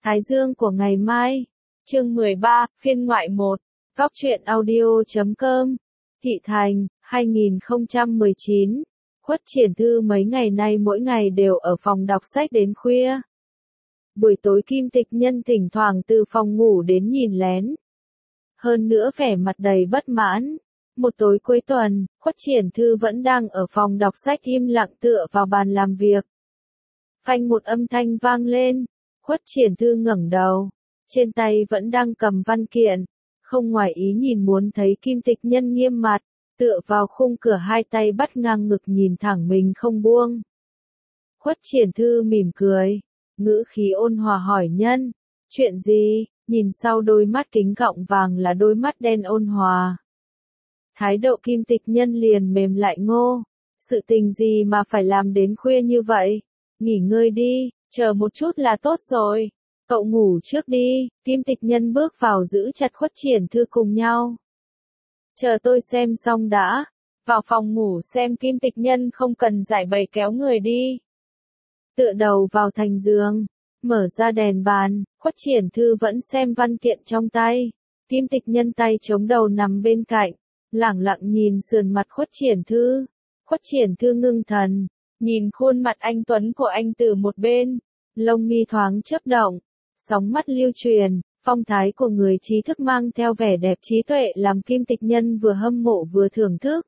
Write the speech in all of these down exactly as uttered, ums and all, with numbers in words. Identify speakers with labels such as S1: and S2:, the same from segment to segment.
S1: Thái Dương của ngày mai. Chương mười ba, phiên ngoại một. Góc truyện audio chấm com. Thị Thành, hai nghìn không trăm mười chín. Khuất Triển Thư mấy ngày nay mỗi ngày đều ở phòng đọc sách đến khuya. Buổi tối Kim Tịch Nhân thỉnh thoảng từ phòng ngủ đến nhìn lén. Hơn nữa vẻ mặt đầy bất mãn. Một tối cuối tuần, Khuất Triển Thư vẫn đang ở phòng đọc sách im lặng tựa vào bàn làm việc. Phanh một âm thanh vang lên. Khuất Triển Thư ngẩng đầu. Trên tay vẫn đang cầm văn kiện. Không ngoài ý nhìn muốn thấy Kim Tịch Nhân nghiêm mặt. Tựa vào khung cửa hai tay bắt ngang ngực nhìn thẳng mình không buông. Khuất Triển Thư mỉm cười. Ngữ khí ôn hòa hỏi Nhân. Chuyện gì? Nhìn sau đôi mắt kính gọng vàng là đôi mắt đen ôn hòa. Thái độ Kim Tịch Nhân liền mềm lại ngô. Sự tình gì mà phải làm đến khuya như vậy? Nghỉ ngơi đi, chờ một chút là tốt rồi. Cậu ngủ trước đi. Kim Tịch Nhân bước vào giữ chặt Khuất Triển Thư cùng nhau. Chờ tôi xem xong đã. Vào phòng ngủ xem. Kim Tịch Nhân không cần giải bày kéo người đi. Tựa đầu vào thành giường. Mở ra đèn bàn. Khuất Triển Thư vẫn xem văn kiện trong tay. Kim Tịch Nhân tay chống đầu nằm bên cạnh. Lẳng lặng nhìn sườn mặt Khuất Triển Thư. Khuất Triển Thư ngưng thần. Nhìn khuôn mặt anh tuấn của anh từ một bên. Lông mi thoáng chớp động. Sóng mắt lưu truyền. Phong thái của người trí thức mang theo vẻ đẹp trí tuệ làm Kim Tịch Nhân vừa hâm mộ vừa thưởng thức.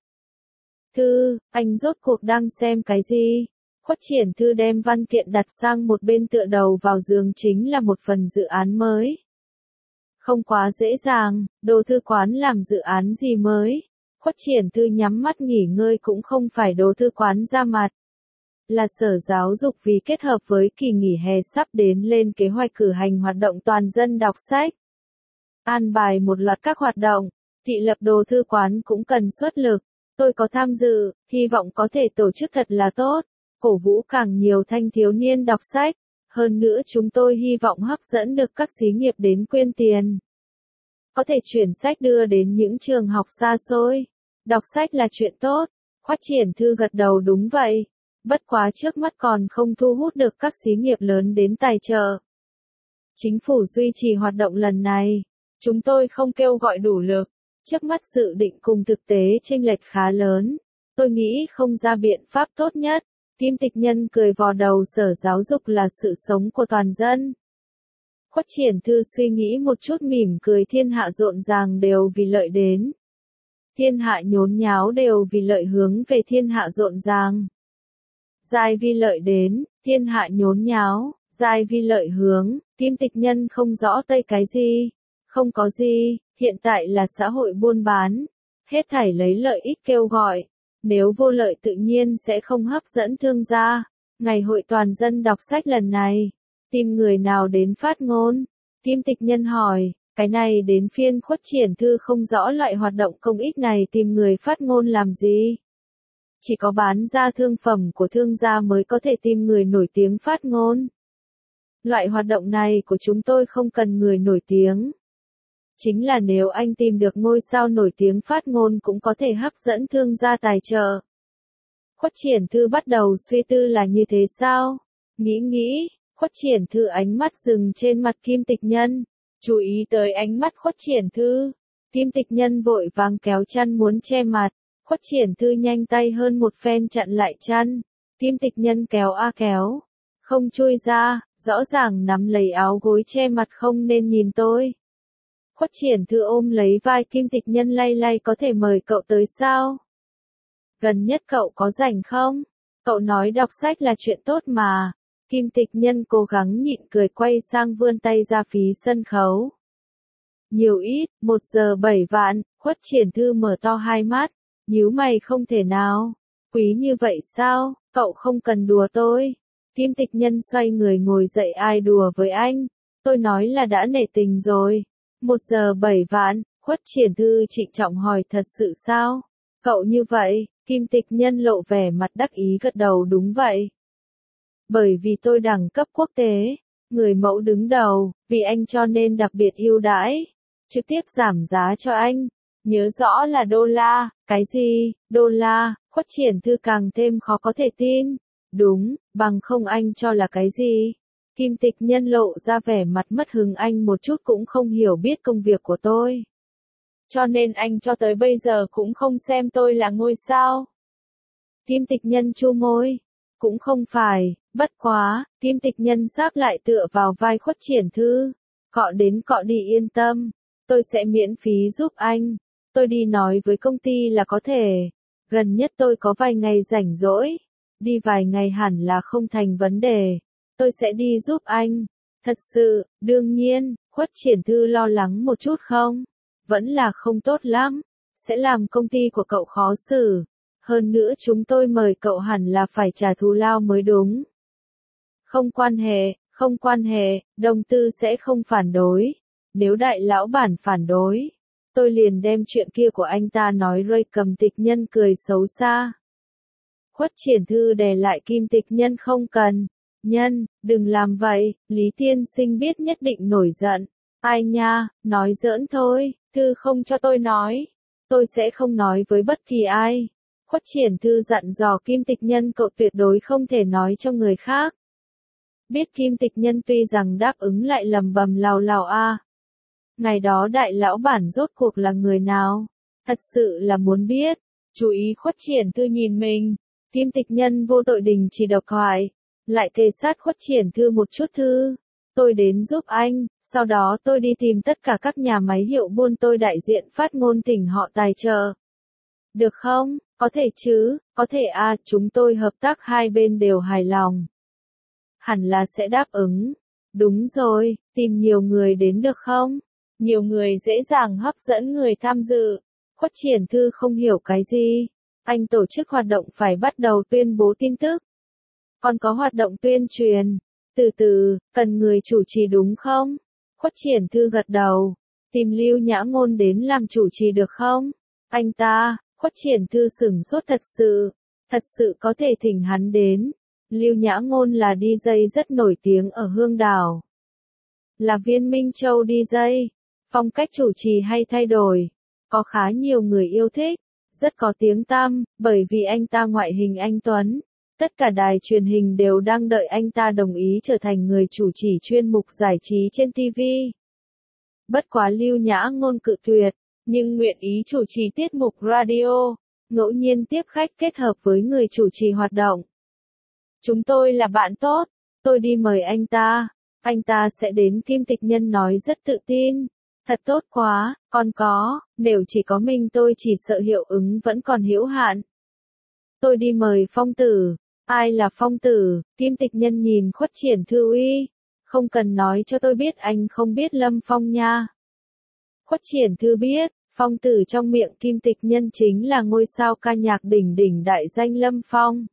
S1: Thư, anh rốt cuộc đang xem cái gì? Khuất Triển Thư đem văn kiện đặt sang một bên tựa đầu vào giường chính là một phần dự án mới. Không quá dễ dàng, Đồ Thư Quán làm dự án gì mới? Khuất Triển Thư nhắm mắt nghỉ ngơi cũng không phải Đồ Thư Quán ra mặt. Là Sở Giáo dục vì kết hợp với kỳ nghỉ hè sắp đến lên kế hoạch cử hành hoạt động toàn dân đọc sách. An bài một loạt các hoạt động, thị lập Đồ Thư Quán cũng cần xuất lực. Tôi có tham dự, hy vọng có thể tổ chức thật là tốt, cổ vũ càng nhiều thanh thiếu niên đọc sách. Hơn nữa chúng tôi hy vọng hấp dẫn được các xí nghiệp đến quyên tiền. Có thể chuyển sách đưa đến những trường học xa xôi. Đọc sách là chuyện tốt. Khuất Triển Thư gật đầu đúng vậy. Bất quá trước mắt còn không thu hút được các xí nghiệp lớn đến tài trợ. Chính phủ duy trì hoạt động lần này. Chúng tôi không kêu gọi đủ lực. Trước mắt dự định cùng thực tế chênh lệch khá lớn. Tôi nghĩ không ra biện pháp tốt nhất. Kim Tịch Nhân cười vò đầu. Sở Giáo dục là sự sống của toàn dân. Khuất Triển Thư suy nghĩ một chút mỉm cười. Thiên hạ rộn ràng đều vì lợi đến. Thiên hạ nhốn nháo đều vì lợi hướng về thiên hạ rộn ràng. Giai vi lợi đến, thiên hạ nhốn nháo, giai vi lợi hướng. Kim Tịch Nhân không rõ tây cái gì. Không có gì, hiện tại là xã hội buôn bán. Hết thảy lấy lợi ích kêu gọi. Nếu vô lợi tự nhiên sẽ không hấp dẫn thương gia. Ngày hội toàn dân đọc sách lần này, tìm người nào đến phát ngôn? Kim Tịch Nhân hỏi, cái này đến phiên Khuất Triển Thư không rõ loại hoạt động công ích này tìm người phát ngôn làm gì. Chỉ có bán ra thương phẩm của thương gia mới có thể tìm người nổi tiếng phát ngôn. Loại hoạt động này của chúng tôi không cần người nổi tiếng. Chính là nếu anh tìm được ngôi sao nổi tiếng phát ngôn cũng có thể hấp dẫn thương gia tài trợ. Khuất Triển Thư bắt đầu suy tư là như thế sao? Nghĩ nghĩ, Khuất Triển Thư ánh mắt dừng trên mặt Kim Tịch Nhân. Chú ý tới ánh mắt Khuất Triển Thư. Kim Tịch Nhân vội vàng kéo chăn muốn che mặt. Khuất Triển Thư nhanh tay hơn một phen chặn lại chăn. Kim Tịch Nhân kéo a kéo. Không chui ra, rõ ràng nắm lấy áo gối che mặt không nên nhìn tôi. Khuất Triển Thư ôm lấy vai Kim Tịch Nhân lay lay có thể mời cậu tới sao? Gần nhất cậu có rảnh không? Cậu nói đọc sách là chuyện tốt mà. Kim Tịch Nhân cố gắng nhịn cười quay sang vươn tay ra phía sân khấu. Nhiều ít, một giờ bảy vạn, Khuất Triển Thư mở to hai mắt. Nhíu mày không thể nào. Quý như vậy sao? Cậu không cần đùa tôi. Kim Tịch Nhân xoay người ngồi dậy ai đùa với anh. Tôi nói là đã nể tình rồi. Một giờ bảy vạn, Khuất Triển Thư trịnh trọng hỏi thật sự sao? Cậu như vậy, Kim Tịch Nhân lộ vẻ mặt đắc ý gật đầu đúng vậy. Bởi vì tôi đẳng cấp quốc tế, người mẫu đứng đầu, vì anh cho nên đặc biệt ưu đãi. Trực tiếp giảm giá cho anh. Nhớ rõ là đô la, cái gì, đô la, Khuất Triển Thư càng thêm khó có thể tin. Đúng, bằng không anh cho là cái gì? Kim Tịch Nhân lộ ra vẻ mặt mất hứng, anh một chút cũng không hiểu biết công việc của tôi. Cho nên anh cho tới bây giờ cũng không xem tôi là ngôi sao. Kim Tịch Nhân chu môi. Cũng không phải, bất quá, Kim Tịch Nhân sáp lại tựa vào vai Khuất Triển Thư. Cọ đến cọ đi, yên tâm, tôi sẽ miễn phí giúp anh. Tôi đi nói với công ty là có thể. Gần nhất tôi có vài ngày rảnh rỗi. Đi vài ngày hẳn là không thành vấn đề. Tôi sẽ đi giúp anh. Thật sự, đương nhiên, Khuất Triển Thư lo lắng một chút không? Vẫn là không tốt lắm. Sẽ làm công ty của cậu khó xử. Hơn nữa chúng tôi mời cậu hẳn là phải trả thù lao mới đúng. Không quan hệ, không quan hệ, đồng tư sẽ không phản đối. Nếu đại lão bản phản đối, tôi liền đem chuyện kia của anh ta nói. Rơi Cầm Tịch Nhân cười xấu xa. Khuất Triển Thư đè lại Kim Tịch Nhân, không cần. Nhân, đừng làm vậy, Lý tiên sinh biết nhất định nổi giận. Ai nha, nói giỡn thôi, Thư không cho tôi nói. Tôi sẽ không nói với bất kỳ ai. Khuất Triển Thư dặn dò Kim Tịch Nhân, cậu tuyệt đối không thể nói cho người khác. Biết Kim Tịch Nhân tuy rằng đáp ứng lại lầm bầm lào lào a. Ngày đó đại lão bản rốt cuộc là người nào? Thật sự là muốn biết. Chú ý Khuất Triển Thư nhìn mình. Kim Tịch Nhân vô tội đình chỉ độc thoại. Lại kề sát Khuất Triển Thư một chút. Thư, tôi đến giúp anh, sau đó tôi đi tìm tất cả các nhà máy hiệu buôn tôi đại diện phát ngôn tỉnh họ tài trợ. Được không? Có thể chứ, có thể a, à, chúng tôi hợp tác hai bên đều hài lòng. Hẳn là sẽ đáp ứng. Đúng rồi, tìm nhiều người đến được không? Nhiều người dễ dàng hấp dẫn người tham dự. Khuất Triển Thư không hiểu cái gì. Anh tổ chức hoạt động phải bắt đầu tuyên bố tin tức. Còn có hoạt động tuyên truyền. Từ từ, cần người chủ trì đúng không? Khuất Triển Thư gật đầu. Tìm Lưu Nhã Ngôn đến làm chủ trì được không? Anh ta, Khuất Triển Thư sửng sốt thật sự. Thật sự có thể thỉnh hắn đến. Lưu Nhã Ngôn là đi jay rất nổi tiếng ở Hương Đảo. Là Viên Minh Châu đi jay. Phong cách chủ trì hay thay đổi. Có khá nhiều người yêu thích. Rất có tiếng tăm, bởi vì anh ta ngoại hình anh tuấn. Tất cả đài truyền hình đều đang đợi anh ta đồng ý trở thành người chủ trì chuyên mục giải trí trên ti vi. Bất quá Lưu Nhã Ngôn cự tuyệt, nhưng nguyện ý chủ trì tiết mục radio, ngẫu nhiên tiếp khách kết hợp với người chủ trì hoạt động. Chúng tôi là bạn tốt, tôi đi mời anh ta, anh ta sẽ đến. Kim Tịch Nhân nói rất tự tin. Thật tốt quá, còn có, nếu chỉ có mình tôi chỉ sợ hiệu ứng vẫn còn hữu hạn. Tôi đi mời Phong Tử. Ai là Phong Tử? Kim Tịch Nhân nhìn Khuất Triển Thư uy. Không cần nói cho tôi biết, anh không biết Lâm Phong nha. Khuất Triển Thư biết, Phong Tử trong miệng Kim Tịch Nhân chính là ngôi sao ca nhạc đỉnh đỉnh đại danh Lâm Phong.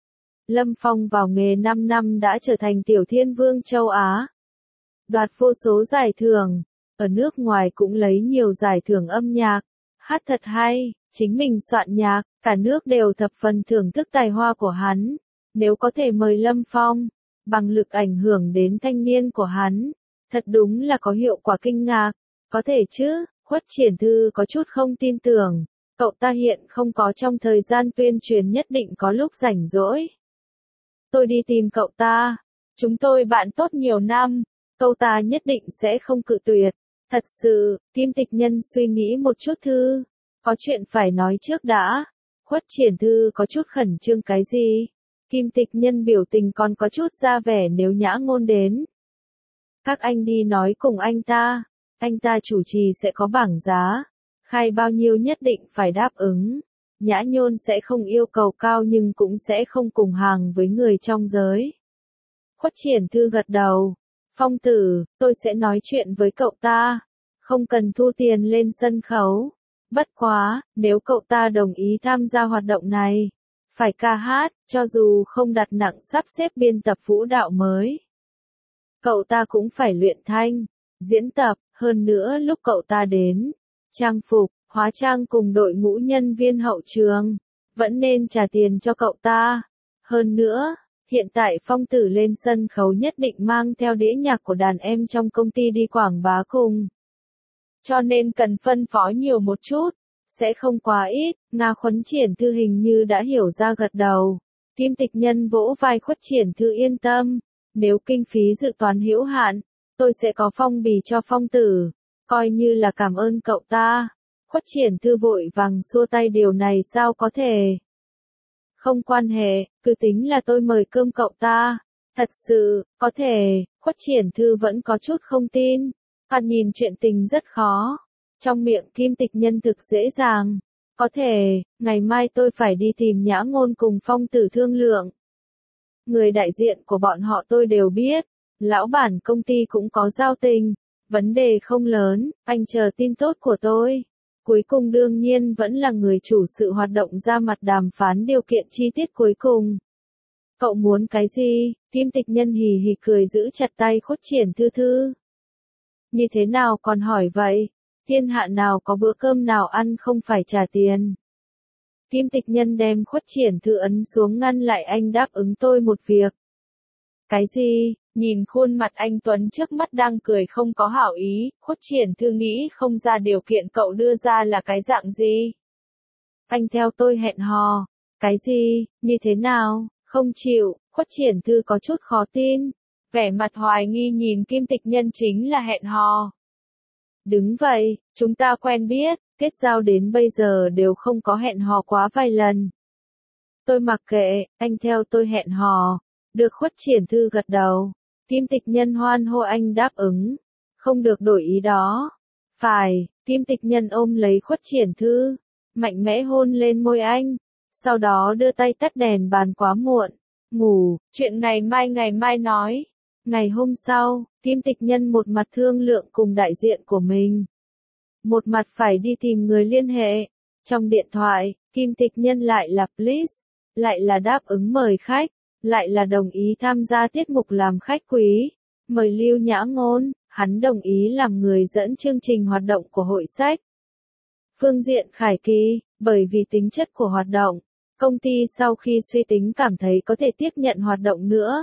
S1: Lâm Phong vào nghề năm năm đã trở thành tiểu thiên vương châu Á. Đoạt vô số giải thưởng. Ở nước ngoài cũng lấy nhiều giải thưởng âm nhạc. Hát thật hay, chính mình soạn nhạc, cả nước đều thập phần thưởng thức tài hoa của hắn. Nếu có thể mời Lâm Phong, bằng lực ảnh hưởng đến thanh niên của hắn, thật đúng là có hiệu quả kinh ngạc. Có thể chứ, Khuất Triển Thư có chút không tin tưởng. Cậu ta hiện không có trong thời gian tuyên truyền, nhất định có lúc rảnh rỗi. Tôi đi tìm cậu ta. Chúng tôi bạn tốt nhiều năm. Cậu ta nhất định sẽ không cự tuyệt. Thật sự, Kim Tịch Nhân suy nghĩ một chút. Thư, có chuyện phải nói trước đã. Khuất Triển Thư có chút khẩn trương. Cái gì? Kim Tịch Nhân biểu tình còn có chút ra vẻ. Nếu Nhã Ngôn đến, các anh đi nói cùng anh ta. Anh ta chủ trì sẽ có bảng giá. Khai bao nhiêu nhất định phải đáp ứng. Nhã Ngôn sẽ không yêu cầu cao nhưng cũng sẽ không cùng hàng với người trong giới. Khuất Triển Thư gật đầu. Phong Tử, tôi sẽ nói chuyện với cậu ta. Không cần thu tiền lên sân khấu. Bất quá, nếu cậu ta đồng ý tham gia hoạt động này, phải ca hát, cho dù không đặt nặng sắp xếp biên tập vũ đạo mới. Cậu ta cũng phải luyện thanh, diễn tập, hơn nữa lúc cậu ta đến, trang phục, hóa trang cùng đội ngũ nhân viên hậu trường, vẫn nên trả tiền cho cậu ta. Hơn nữa, hiện tại Phong Tử lên sân khấu nhất định mang theo đĩa nhạc của đàn em trong công ty đi quảng bá cùng. Cho nên cần phân phối nhiều một chút, sẽ không quá ít. Nga Khuất Triển Thư hình như đã hiểu ra gật đầu. Kim Tịch Nhân vỗ vai Khuất Triển Thư, yên tâm, Nếu kinh phí dự toán hữu hạn, tôi sẽ có phong bì cho Phong tử, coi như là cảm ơn cậu ta. Khuất Triển Thư vội vàng xua tay, điều này sao có thể. Không quan hệ, cứ tính là tôi mời cơm cậu ta. Thật sự, có thể, Khuất Triển Thư vẫn có chút không tin. Hắn nhìn chuyện tình rất khó. Trong miệng Kim Tịch Nhân thực dễ dàng. Có thể, ngày mai tôi phải đi tìm Nhã Ngôn cùng Phong tử thương lượng. Người đại diện của bọn họ tôi đều biết. Lão bản công ty cũng có giao tình. Vấn đề không lớn, anh chờ tin tốt của tôi. Cuối cùng đương nhiên vẫn là người chủ sự hoạt động ra mặt đàm phán điều kiện chi tiết cuối cùng. Cậu muốn cái gì? Kim Tịch Nhân hì hì cười giữ chặt tay Khuất Triển Thư Thư. Như thế nào còn hỏi vậy? Thiên hạ nào có bữa cơm nào ăn không phải trả tiền. Kim Tịch Nhân đem Khuất Triển Thư ấn xuống ngăn lại, anh đáp ứng tôi một việc. Cái gì? Nhìn khuôn mặt anh Tuấn trước mắt đang cười không có hảo ý, Khuất Triển Thư nghĩ không ra điều kiện cậu đưa ra là cái dạng gì. Anh theo tôi hẹn hò. Cái gì? Như thế nào? Không chịu. Khuất Triển Thư có chút khó tin. Vẻ mặt hoài nghi nhìn Kim Tịch Nhân, chính là hẹn hò. Đúng vậy, chúng ta quen biết, kết giao đến bây giờ đều không có hẹn hò quá vài lần. Tôi mặc kệ, anh theo tôi hẹn hò. Được. Khuất Triển Thư gật đầu. Kim Tịch Nhân hoan hô, anh đáp ứng. Không được đổi ý đó. Phải. Kim Tịch Nhân ôm lấy Khuất Triển Thư, mạnh mẽ hôn lên môi anh. Sau đó đưa tay tắt đèn bàn, quá muộn. Ngủ, chuyện ngày mai ngày mai nói. Ngày hôm sau, Kim Tịch Nhân một mặt thương lượng cùng đại diện của mình. Một mặt phải đi tìm người liên hệ. Trong điện thoại, Kim Tịch Nhân lại là please, lại là đáp ứng mời khách, lại là đồng ý tham gia tiết mục làm khách quý. Mời Lưu Nhã Ngôn, hắn đồng ý làm người dẫn chương trình hoạt động của hội sách. Phương diện Khải Kỳ, bởi vì tính chất của hoạt động, công ty sau khi suy tính cảm thấy có thể tiếp nhận hoạt động nữa.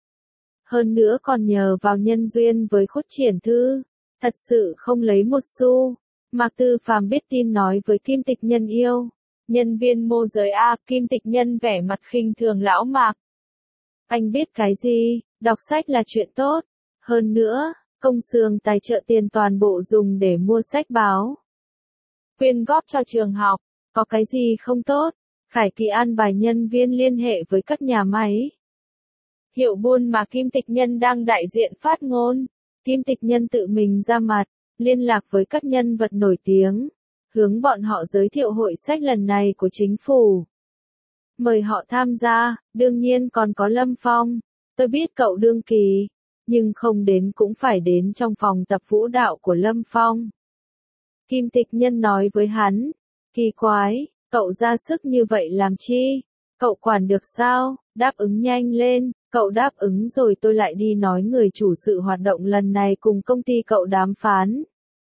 S1: Hơn nữa còn nhờ vào nhân duyên với Khuất Triển Thư, thật sự không lấy một xu. Mạc Tư Phàm biết tin nói với Kim Tịch Nhân yêu. Nhân viên môi giới A. Kim Tịch Nhân vẻ mặt khinh thường lão Mạc. Anh biết cái gì, đọc sách là chuyện tốt. Hơn nữa, công xưởng tài trợ tiền toàn bộ dùng để mua sách báo. Quyên góp cho trường học, có cái gì không tốt. Khải Kỳ an bài nhân viên liên hệ với các nhà máy. Hiệu buôn mà Kim Tịch Nhân đang đại diện phát ngôn. Kim Tịch Nhân tự mình ra mặt, liên lạc với các nhân vật nổi tiếng, hướng bọn họ giới thiệu hội sách lần này của chính phủ. Mời họ tham gia, đương nhiên còn có Lâm Phong. Tôi biết cậu đương kỳ, nhưng không đến cũng phải đến trong phòng tập vũ đạo của Lâm Phong. Kim Tịch Nhân nói với hắn, kỳ quái, cậu ra sức như vậy làm chi? Cậu quản được sao? Đáp ứng nhanh lên, cậu đáp ứng rồi tôi lại đi nói người chủ sự hoạt động lần này cùng công ty cậu đàm phán.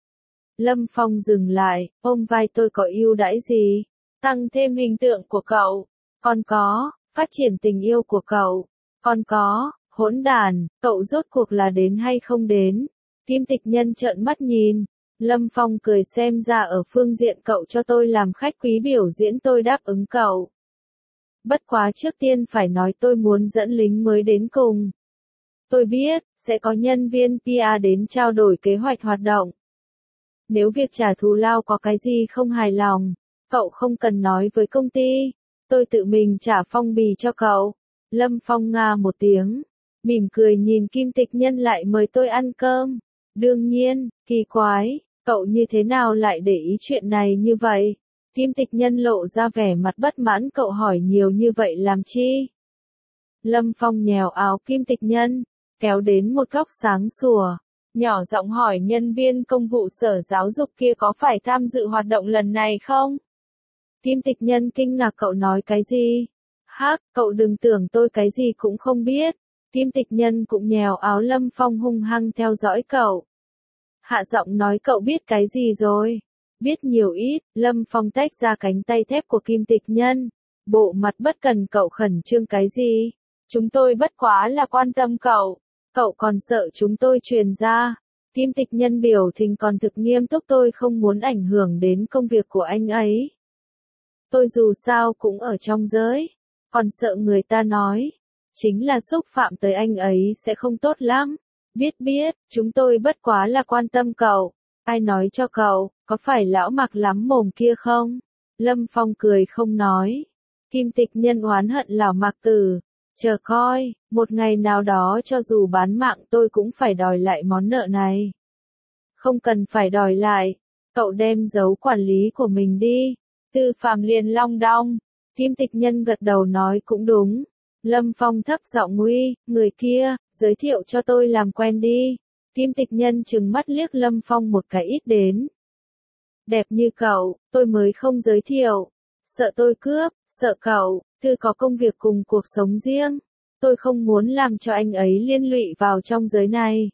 S1: Lâm Phong dừng lại, ôm vai tôi, có ưu đãi gì? Tăng thêm hình tượng của cậu. Còn có, phát triển tình yêu của cậu. Còn có, hỗn đàn, cậu rốt cuộc là đến hay không đến? Kim Tịch Nhân trợn mắt nhìn. Lâm Phong cười, xem ra ở phương diện cậu cho tôi làm khách quý biểu diễn tôi đáp ứng cậu. Bất quá trước tiên phải nói tôi muốn dẫn lính mới đến cùng. Tôi biết, sẽ có nhân viên pê e đến trao đổi kế hoạch hoạt động. Nếu việc trả thù lao có cái gì không hài lòng, cậu không cần nói với công ty. Tôi tự mình trả phong bì cho cậu. Lâm Phong nga một tiếng, mỉm cười nhìn Kim Tịch Nhân lại mời tôi ăn cơm. Đương nhiên, kỳ quái, cậu như thế nào lại để ý chuyện này như vậy? Kim Tịch Nhân lộ ra vẻ mặt bất mãn, cậu hỏi nhiều như vậy làm chi? Lâm Phong nhèo áo Kim Tịch Nhân, kéo đến một góc sáng sủa, nhỏ giọng hỏi, nhân viên công vụ sở giáo dục kia có phải tham dự hoạt động lần này không? Kim Tịch Nhân kinh ngạc, cậu nói cái gì? Hắc, cậu đừng tưởng tôi cái gì cũng không biết. Kim Tịch Nhân cũng nhèo áo Lâm Phong hung hăng theo dõi cậu. Hạ giọng nói, cậu biết cái gì rồi? Biết nhiều ít. Lâm Phong tách ra cánh tay thép của Kim Tịch Nhân, bộ mặt bất cần, cậu khẩn trương cái gì? Chúng tôi bất quá là quan tâm cậu. Cậu còn sợ chúng tôi truyền ra? Kim Tịch Nhân biểu tình còn thực nghiêm túc, tôi không muốn ảnh hưởng đến công việc của anh ấy. Tôi dù sao cũng ở trong giới, còn sợ người ta nói. chính là xúc phạm tới anh ấy sẽ không tốt lắm. Biết biết, chúng tôi bất quá là quan tâm cậu. Ai nói cho cậu, có phải lão Mặc lắm mồm kia không? Lâm Phong cười không nói. Kim Tịch Nhân oán hận lão Mặc Tử. Chờ coi, một ngày nào đó cho dù bán mạng tôi cũng phải đòi lại món nợ này. Không cần phải đòi lại, cậu đem giấu quản lý của mình đi. Tư Phàm liền long đong. Kim Tịch Nhân gật đầu nói cũng đúng. Lâm Phong thấp giọng nguy, người kia, giới thiệu cho tôi làm quen đi. Kim Tịch Nhân trừng mắt liếc Lâm Phong một cái ít đến. Đẹp như cậu, tôi mới không giới thiệu. Sợ tôi cướp, sợ cậu, thư có công việc cùng cuộc sống riêng. Tôi không muốn làm cho anh ấy liên lụy vào trong giới này.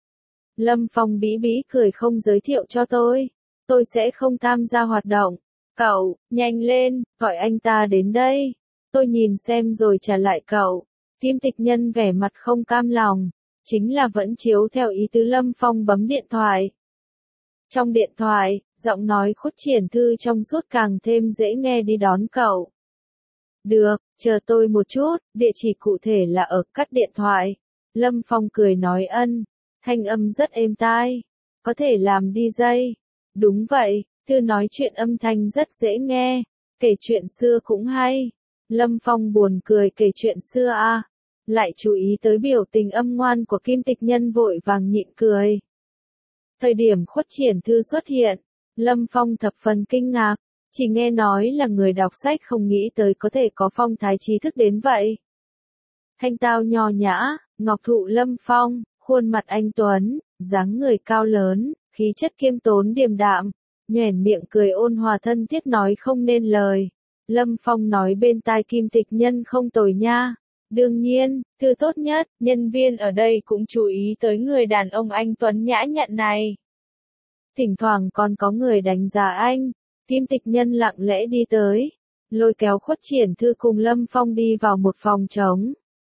S1: Lâm Phong bĩ bĩ cười không giới thiệu cho tôi. Tôi sẽ không tham gia hoạt động. Cậu, nhanh lên, gọi anh ta đến đây. Tôi nhìn xem rồi trả lại cậu. Kim Tịch Nhân vẻ mặt không cam lòng. Chính là vẫn chiếu theo ý tứ Lâm Phong bấm điện thoại. Trong điện thoại, giọng nói Khuất Triển Thư trong suốt càng thêm dễ nghe đi đón cậu. Được, chờ tôi một chút, địa chỉ cụ thể là ở cắt điện thoại. Lâm Phong cười nói ân, thanh âm rất êm tai. Có thể làm đi dây. Đúng vậy, Thư nói chuyện âm thanh rất dễ nghe. Kể chuyện xưa cũng hay. Lâm Phong buồn cười kể chuyện xưa à. Lại chú ý tới biểu tình âm ngoan của Kim Tịch Nhân vội vàng nhịn cười. Thời điểm Khuất Triển Thư xuất hiện, Lâm Phong thập phần kinh ngạc, chỉ nghe nói là người đọc sách không nghĩ tới có thể có phong thái trí thức đến vậy. Thanh tao nho nhã, ngọc thụ Lâm Phong, khuôn mặt anh tuấn, dáng người cao lớn, khí chất khiêm tốn điềm đạm, nhoẻn miệng cười ôn hòa thân thiết nói không nên lời. Lâm Phong nói bên tai Kim Tịch Nhân không tồi nha. Đương nhiên, Thư tốt nhất, nhân viên ở đây cũng chú ý tới người đàn ông anh tuấn nhã nhặn này. Thỉnh thoảng còn có người đánh giá anh. Kim Tịch Nhân lặng lẽ đi tới, lôi kéo Khuất Triển Thư cùng Lâm Phong đi vào một phòng trống.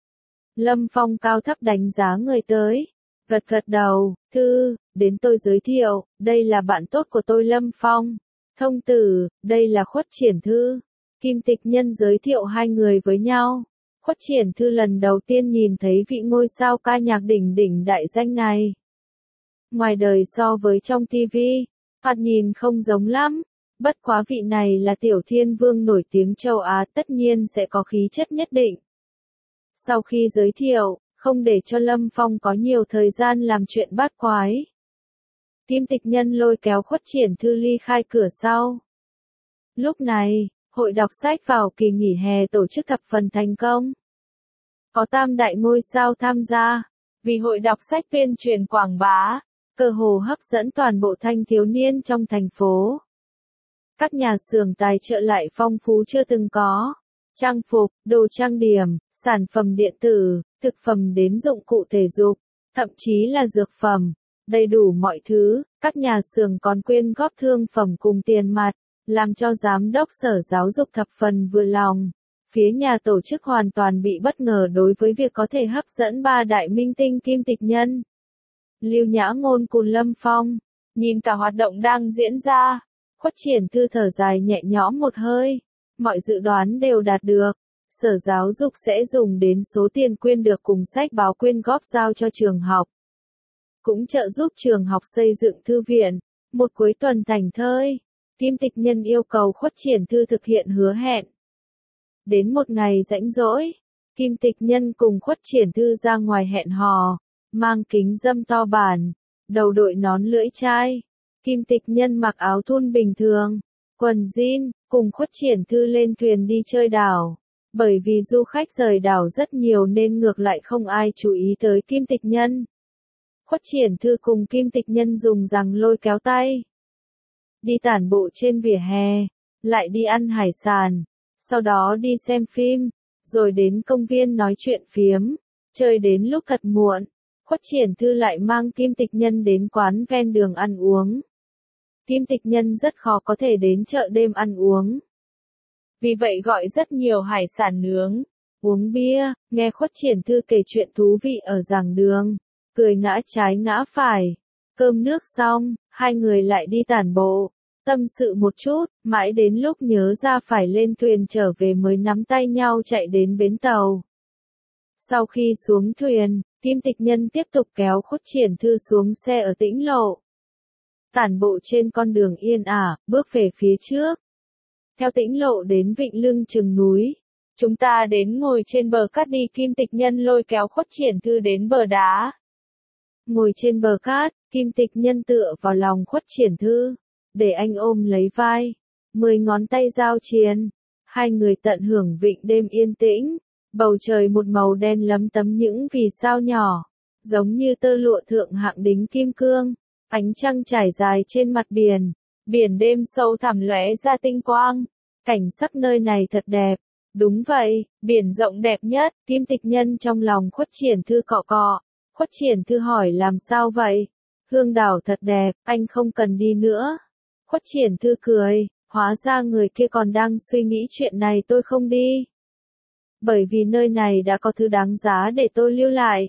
S1: Lâm Phong cao thấp đánh giá người tới, gật gật đầu, Thư, đến tôi giới thiệu, đây là bạn tốt của tôi Lâm Phong. Thông tử, đây là Khuất Triển Thư. Kim Tịch Nhân giới thiệu hai người với nhau. Khuất Triển Thư lần đầu tiên nhìn thấy vị ngôi sao ca nhạc đỉnh đỉnh đại danh này. Ngoài đời so với trong ti vi, thoạt nhìn không giống lắm. Bất quá vị này là tiểu thiên vương nổi tiếng châu Á tất nhiên sẽ có khí chất nhất định. Sau khi giới thiệu, không để cho Lâm Phong có nhiều thời gian làm chuyện bát quái. Kim Tịch Nhân lôi kéo Khuất Triển Thư ly khai cửa sau. Lúc này, hội đọc sách vào kỳ nghỉ hè tổ chức thập phần thành công. Có tam đại ngôi sao tham gia, vì hội đọc sách tuyên truyền quảng bá, cơ hồ hấp dẫn toàn bộ thanh thiếu niên trong thành phố. Các nhà xưởng tài trợ lại phong phú chưa từng có. Trang phục, đồ trang điểm, sản phẩm điện tử, thực phẩm đến dụng cụ thể dục, thậm chí là dược phẩm, đầy đủ mọi thứ. Các nhà xưởng còn quyên góp thương phẩm cùng tiền mặt, làm cho giám đốc sở giáo dục thập phần vừa lòng. Phía nhà tổ chức hoàn toàn bị bất ngờ đối với việc có thể hấp dẫn ba đại minh tinh Kim Tịch Nhân, Lưu Nhã Ngôn cùng Lâm Phong. Nhìn cả hoạt động đang diễn ra, Khuất Triển Thư thở dài nhẹ nhõm một hơi. Mọi dự đoán đều đạt được. Sở giáo dục sẽ dùng đến số tiền quyên được cùng sách báo quyên góp giao cho trường học. Cũng trợ giúp trường học xây dựng thư viện. Một cuối tuần thảnh thơi, Kim Tịch Nhân yêu cầu Khuất Triển Thư thực hiện hứa hẹn. Đến một ngày rảnh rỗi, Kim Tịch Nhân cùng Khuất Triển Thư ra ngoài hẹn hò, mang kính râm to bản, đầu đội nón lưỡi chai. Kim Tịch Nhân mặc áo thun bình thường, quần jean, cùng Khuất Triển Thư lên thuyền đi chơi đảo. Bởi vì du khách rời đảo rất nhiều nên ngược lại không ai chú ý tới Kim Tịch Nhân. Khuất Triển Thư cùng Kim Tịch Nhân dùng rằng lôi kéo tay. Đi tản bộ trên vỉa hè, lại đi ăn hải sản, sau đó đi xem phim, rồi đến công viên nói chuyện phiếm, chơi đến lúc thật muộn. Khuất Triển Thư lại mang Kim Tịch Nhân đến quán ven đường ăn uống. Kim Tịch Nhân rất khó có thể đến chợ đêm ăn uống. Vì vậy gọi rất nhiều hải sản nướng, uống bia, nghe Khuất Triển Thư kể chuyện thú vị ở giảng đường, cười ngã trái ngã phải. Cơm nước xong, hai người lại đi tản bộ, tâm sự một chút, mãi đến lúc nhớ ra phải lên thuyền trở về mới nắm tay nhau chạy đến bến tàu. Sau khi xuống thuyền, Kim Tịch Nhân tiếp tục kéo Khuất Triển Thư xuống xe ở Tĩnh Lộ. Tản bộ trên con đường yên ả, bước về phía trước. Theo Tĩnh Lộ đến vịnh lưng chừng núi. Chúng ta đến ngồi trên bờ cát đi. Kim Tịch Nhân lôi kéo Khuất Triển Thư đến bờ đá. Ngồi trên bờ cát, Kim Tịch Nhân tựa vào lòng Khuất Triển Thư, để anh ôm lấy vai. Mười ngón tay giao chiến. Hai người tận hưởng vịnh đêm yên tĩnh. Bầu trời một màu đen lấm tấm những vì sao nhỏ, giống như tơ lụa thượng hạng đính kim cương. Ánh trăng trải dài trên mặt biển, biển đêm sâu thẳm lóe ra tinh quang. Cảnh sắc nơi này thật đẹp. Đúng vậy, biển rộng đẹp nhất. Kim Tịch Nhân trong lòng Khuất Triển Thư cọ cọ. Khuất Triển Thư hỏi làm sao vậy? Hương đảo thật đẹp, anh không cần đi nữa. Khuất Triển Thư cười, hóa ra người kia còn đang suy nghĩ chuyện này. Tôi không đi. Bởi vì nơi này đã có thứ đáng giá để tôi lưu lại.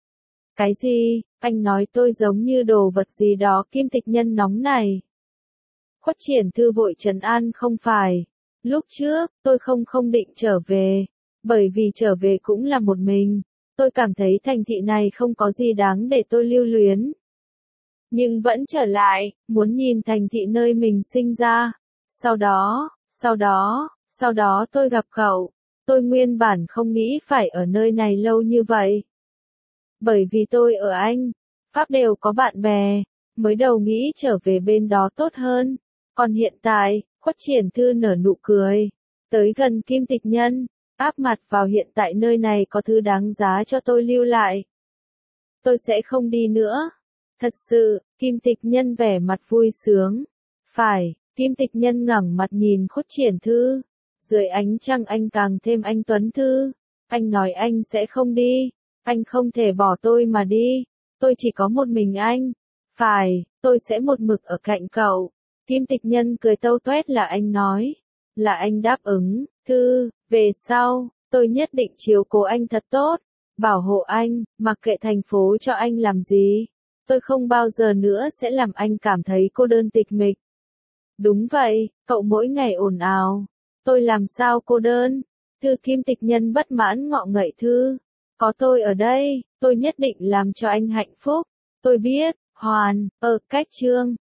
S1: Cái gì? Anh nói tôi giống như đồ vật gì đó. Kim Tịch Nhân nóng này. Khuất Triển Thư vội trấn an không phải. Lúc trước, tôi không không định trở về. Bởi vì trở về cũng là một mình. Tôi cảm thấy thành thị này không có gì đáng để tôi lưu luyến. Nhưng vẫn trở lại, muốn nhìn thành thị nơi mình sinh ra. Sau đó, sau đó, sau đó tôi gặp cậu. Tôi nguyên bản không nghĩ phải ở nơi này lâu như vậy. Bởi vì tôi ở Anh, Pháp đều có bạn bè, mới đầu nghĩ trở về bên đó tốt hơn. Còn hiện tại, Khuất Triển Thư nở nụ cười, tới gần Kim Tịch Nhân, áp mặt vào hiện tại nơi này có thứ đáng giá cho tôi lưu lại. Tôi sẽ không đi nữa. Thật sự, Kim Tịch Nhân vẻ mặt vui sướng. Phải, Kim Tịch Nhân ngẩng mặt nhìn Khuất Triển Thư. Dưới ánh trăng anh càng thêm anh tuấn thư. Anh nói anh sẽ không đi. Anh không thể bỏ tôi mà đi. Tôi chỉ có một mình anh. Phải, tôi sẽ một mực ở cạnh cậu. Kim Tịch Nhân cười tâu tuét là anh nói. Là anh đáp ứng. Thư, về sau, tôi nhất định chiếu cố anh thật tốt. Bảo hộ anh, mặc kệ thành phố cho anh làm gì. Tôi không bao giờ nữa sẽ làm anh cảm thấy cô đơn tịch mịch. Đúng vậy, cậu mỗi ngày ồn ào. Tôi làm sao cô đơn? Thư. Kim Tịch Nhân bất mãn ngọ ngậy Thư. Có tôi ở đây, tôi nhất định làm cho anh hạnh phúc. Tôi biết, Hoàn, ở cách chương.